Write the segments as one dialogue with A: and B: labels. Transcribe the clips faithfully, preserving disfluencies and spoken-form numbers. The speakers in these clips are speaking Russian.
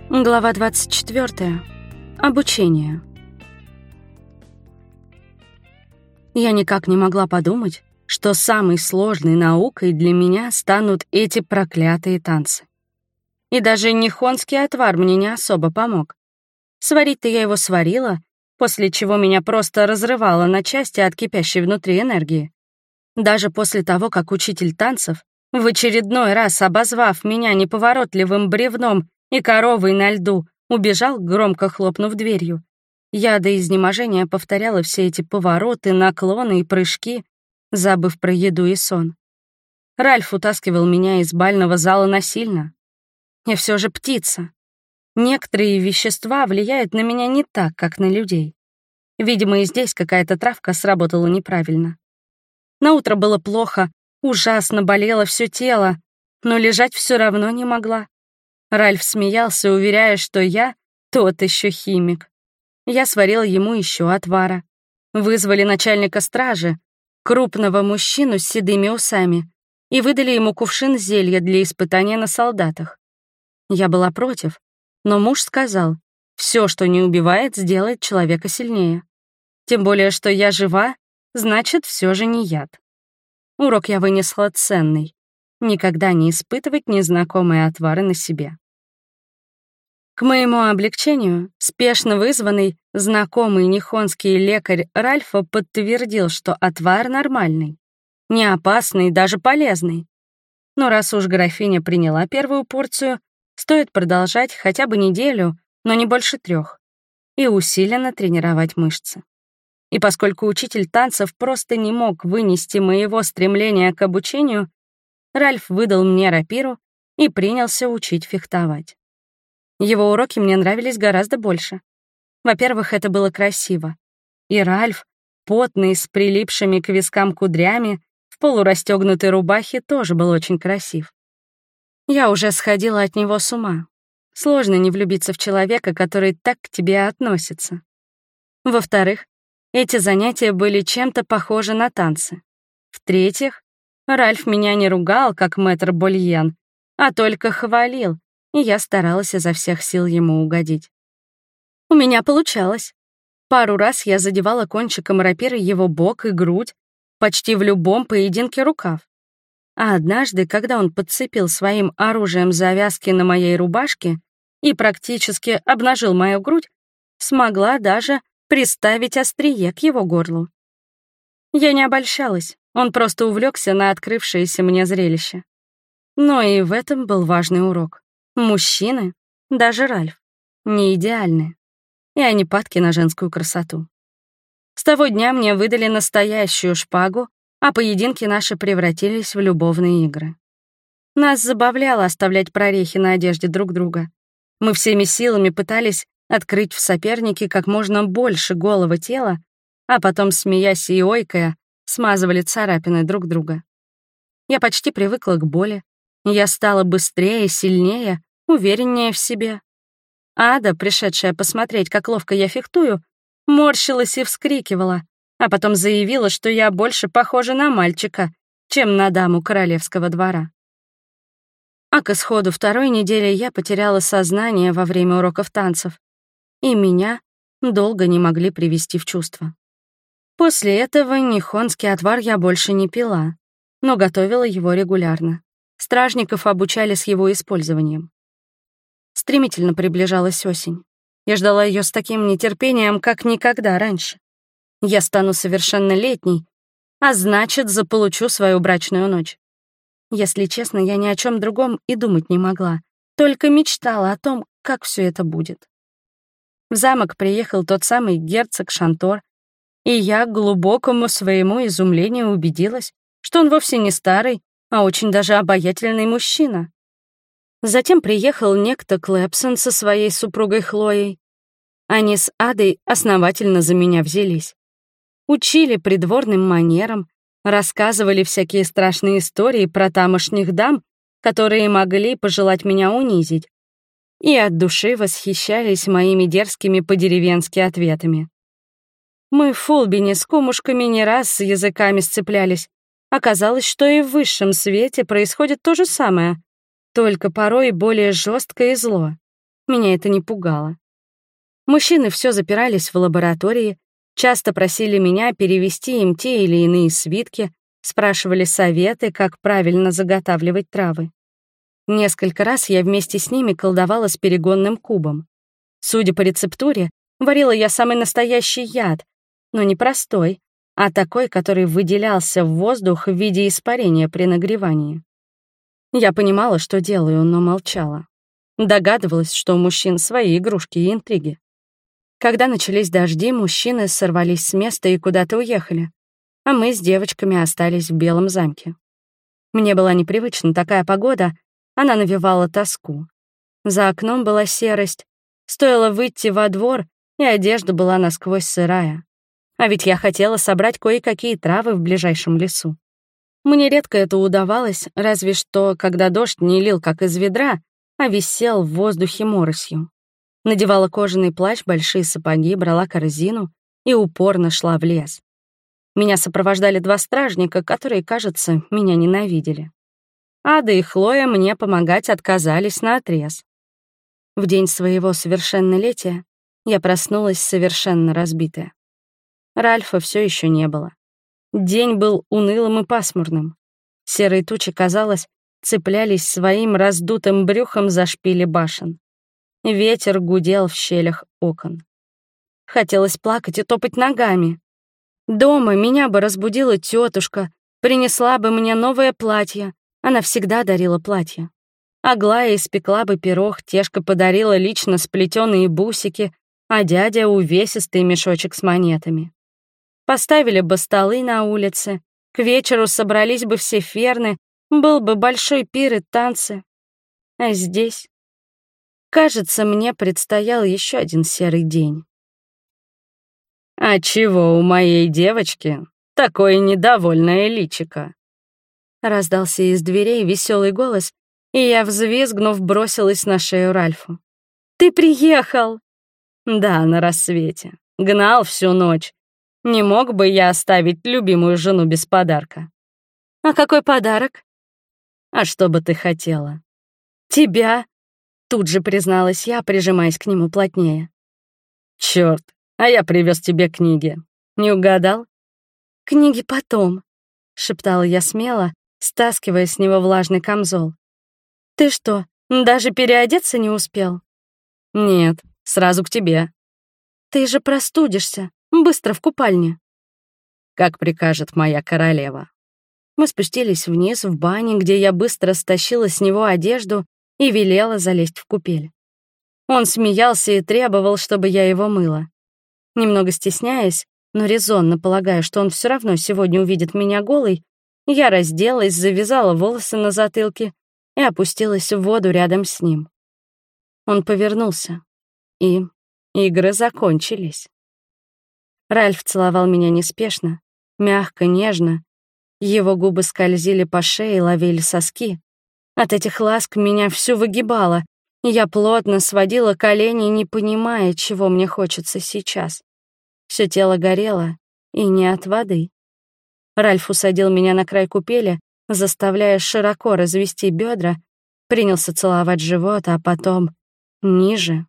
A: Глава двадцать четвёртая. Обучение. Я никак не могла подумать, что самой сложной наукой для меня станут эти проклятые танцы. И даже нихонский отвар мне не особо помог. Сварить-то я его сварила, после чего меня просто разрывало на части от кипящей внутри энергии. Даже после того, как учитель танцев, в очередной раз обозвав меня неповоротливым бревном и коровой на льду, убежал, громко хлопнув дверью, я до изнеможения повторяла все эти повороты, наклоны и прыжки, забыв про еду и сон. Ральф утаскивал меня из бального зала насильно. Я все же птица. Некоторые вещества влияют на меня не так, как на людей. Видимо, и здесь какая-то травка сработала неправильно. Наутро было плохо, ужасно болело все тело, но лежать все равно не могла. Ральф смеялся, уверяя, что я тот еще химик. Я сварила ему еще отвара. Вызвали начальника стражи, крупного мужчину с седыми усами, и выдали ему кувшин зелья для испытания на солдатах. Я была против, но муж сказал, все, что не убивает, сделает человека сильнее. Тем более, что я жива, значит, все же не яд. Урок я вынесла ценный. Никогда не испытывать незнакомые отвары на себе. К моему облегчению, спешно вызванный, знакомый нихонский лекарь Ральфа подтвердил, что отвар нормальный, не опасный, даже полезный. Но раз уж графиня приняла первую порцию, стоит продолжать хотя бы неделю, но не больше трех, и усиленно тренировать мышцы. И поскольку учитель танцев просто не мог вынести моего стремления к обучению, Ральф выдал мне рапиру и принялся учить фехтовать. Его уроки мне нравились гораздо больше. Во-первых, это было красиво. И Ральф, потный, с прилипшими к вискам кудрями, в полурастёгнутой рубахе, тоже был очень красив. Я уже сходила от него с ума. Сложно не влюбиться в человека, который так к тебе относится. Во-вторых, эти занятия были чем-то похожи на танцы. В-третьих, Ральф меня не ругал, как мэтр Больен, а только хвалил, и я старалась изо всех сил ему угодить. У меня получалось. Пару раз я задевала кончиком рапиры его бок и грудь, почти в любом поединке рукав. А однажды, когда он подцепил своим оружием завязки на моей рубашке и практически обнажил мою грудь, смогла даже приставить острие к его горлу. Я не обольщалась, он просто увлекся на открывшееся мне зрелище. Но и в этом был важный урок. Мужчины, даже Ральф, не идеальны, и они падки на женскую красоту. С того дня мне выдали настоящую шпагу, а поединки наши превратились в любовные игры. Нас забавляло оставлять прорехи на одежде друг друга. Мы всеми силами пытались открыть в сопернике как можно больше голого тела, а потом, смеясь и ойкая, смазывали царапины друг друга. Я почти привыкла к боли. Я стала быстрее, сильнее, увереннее в себе. Ада, пришедшая посмотреть, как ловко я фехтую, морщилась и вскрикивала, а потом заявила, что я больше похожа на мальчика, чем на даму королевского двора. А к исходу второй недели я потеряла сознание во время уроков танцев, и меня долго не могли привести в чувство. После этого нихонский отвар я больше не пила, но готовила его регулярно. Стражников обучали с его использованием. Стремительно приближалась осень. Я ждала ее с таким нетерпением, как никогда раньше. Я стану совершеннолетней, а значит, заполучу свою брачную ночь. Если честно, я ни о чем другом и думать не могла, только мечтала о том, как все это будет. В замок приехал тот самый герцог Шантор, и я к глубокому своему изумлению убедилась, что он вовсе не старый, а очень даже обаятельный мужчина. Затем приехал некто Клэпсон со своей супругой Хлоей. Они с Адой основательно за меня взялись. Учили придворным манерам, рассказывали всякие страшные истории про тамошних дам, которые могли пожелать меня унизить, и от души восхищались моими дерзкими по-деревенски ответами. Мы в Фулбине с кумушками не раз с языками сцеплялись. Оказалось, что и в высшем свете происходит то же самое, только порой более жестко и зло. Меня это не пугало. Мужчины все запирались в лаборатории, часто просили меня перевести им те или иные свитки, спрашивали советы, как правильно заготавливать травы. Несколько раз я вместе с ними колдовала с перегонным кубом. Судя по рецептуре, варила я самый настоящий яд, но не простой, а такой, который выделялся в воздух в виде испарения при нагревании. Я понимала, что делаю, но молчала. Догадывалась, что у мужчин свои игрушки и интриги. Когда начались дожди, мужчины сорвались с места и куда-то уехали, а мы с девочками остались в Белом замке. Мне была непривычна такая погода, она навевала тоску. За окном была серость, стоило выйти во двор, и одежда была насквозь сырая. А ведь я хотела собрать кое-какие травы в ближайшем лесу. Мне редко это удавалось, разве что, когда дождь не лил как из ведра, а висел в воздухе моросью. Надевала кожаный плащ, большие сапоги, брала корзину и упорно шла в лес. Меня сопровождали два стражника, которые, кажется, меня ненавидели. Ада и Хлоя мне помогать отказались наотрез. В день своего совершеннолетия я проснулась совершенно разбитая. Ральфа все еще не было. День был унылым и пасмурным. Серые тучи, казалось, цеплялись своим раздутым брюхом за шпили башен. Ветер гудел в щелях окон. Хотелось плакать и топать ногами. Дома меня бы разбудила тетушка, принесла бы мне новое платье. Она всегда дарила платья. Аглая испекла бы пирог, Тешка подарила лично сплетенные бусики, а дядя — увесистый мешочек с монетами. Поставили бы столы на улице, к вечеру собрались бы все ферны, был бы большой пир и танцы. А здесь, кажется, мне предстоял еще один серый день. «А чего у моей девочки такое недовольное личико?» Раздался из дверей веселый голос, и я, взвизгнув, бросилась на шею Ральфу. «Ты приехал!» «Да, на рассвете. Гнал всю ночь. Не мог бы я оставить любимую жену без подарка». «А какой подарок?» «А что бы ты хотела?» «Тебя», — тут же призналась я, прижимаясь к нему плотнее. «Чёрт, а я привез тебе книги. Не угадал?» «Книги потом», — шептала я смело, стаскивая с него влажный камзол. «Ты что, даже переодеться не успел?» «Нет, сразу к тебе». «Ты же простудишься. Быстро в купальне». «Как прикажет моя королева». Мы спустились вниз в бане, где я быстро стащила с него одежду и велела залезть в купель. Он смеялся и требовал, чтобы я его мыла. Немного стесняясь, но резонно полагая, что он все равно сегодня увидит меня голой, я разделась, завязала волосы на затылке и опустилась в воду рядом с ним. Он повернулся, и игры закончились. Ральф целовал меня неспешно, мягко, нежно. Его губы скользили по шее, ловили соски. От этих ласк меня всю выгибало, и я плотно сводила колени, не понимая, чего мне хочется сейчас. Всё тело горело, и не от воды. Ральф усадил меня на край купели, заставляя широко развести бедра, принялся целовать живот, а потом ниже.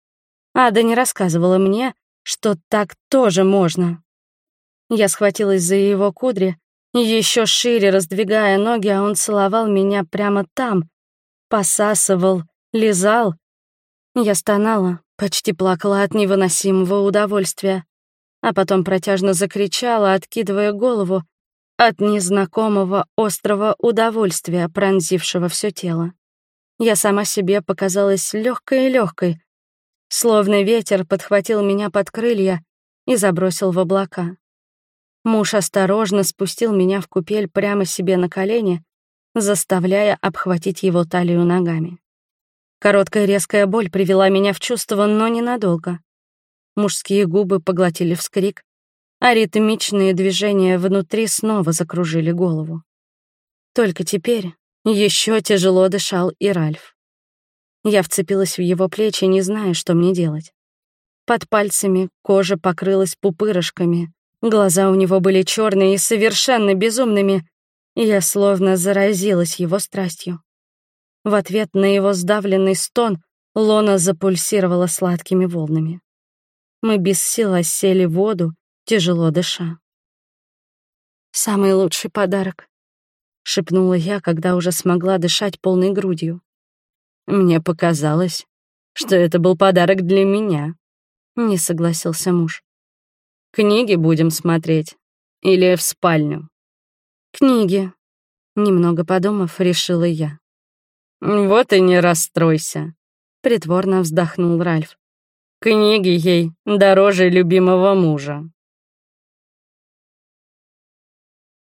A: Ада не рассказывала мне, что так тоже можно. Я схватилась за его кудри, еще шире раздвигая ноги, а он целовал меня прямо там, посасывал, лизал. Я стонала, почти плакала от невыносимого удовольствия, а потом протяжно закричала, откидывая голову от незнакомого острого удовольствия, пронзившего все тело. Я сама себе показалась легкой и легкой, словно ветер подхватил меня под крылья и забросил в облака. Муж осторожно спустил меня в купель прямо себе на колени, заставляя обхватить его талию ногами. Короткая резкая боль привела меня в чувство, но ненадолго. Мужские губы поглотили вскрик, а ритмичные движения внутри снова закружили голову. Только теперь еще тяжело дышал и Ральф. Я вцепилась в его плечи, не зная, что мне делать. Под пальцами кожа покрылась пупырышками, глаза у него были черные и совершенно безумными, и я словно заразилась его страстью. В ответ на его сдавленный стон Лона запульсировала сладкими волнами. Мы без сил осели в воду, тяжело дыша. «Самый лучший подарок», — шепнула я, когда уже смогла дышать полной грудью. «Мне показалось, что это был подарок для меня», — не согласился муж. «Книги будем смотреть или в спальню?» «Книги», — немного подумав, решила я. «Вот и не расстройся», — притворно вздохнул Ральф. «Книги ей дороже любимого мужа».